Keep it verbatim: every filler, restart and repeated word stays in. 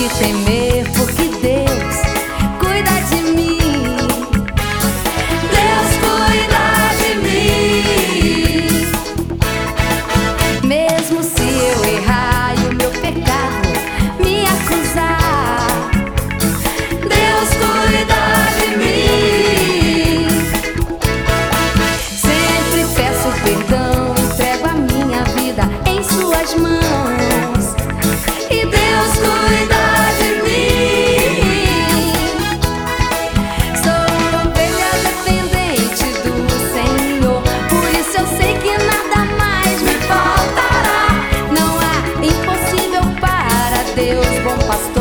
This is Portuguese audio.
temer, porque Deus cuida de mim. Deus cuida de mim. Mesmo se eu errar e o meu pecado me acusar, Deus cuida de mim. sempre peço perdão, entrego a minha vida em suas mãos. E Deus cuida de mim. Sou ovelha dependente do Senhor, por isso eu sei que nada mais me faltará. Não há impossível para Deus, bom pastor.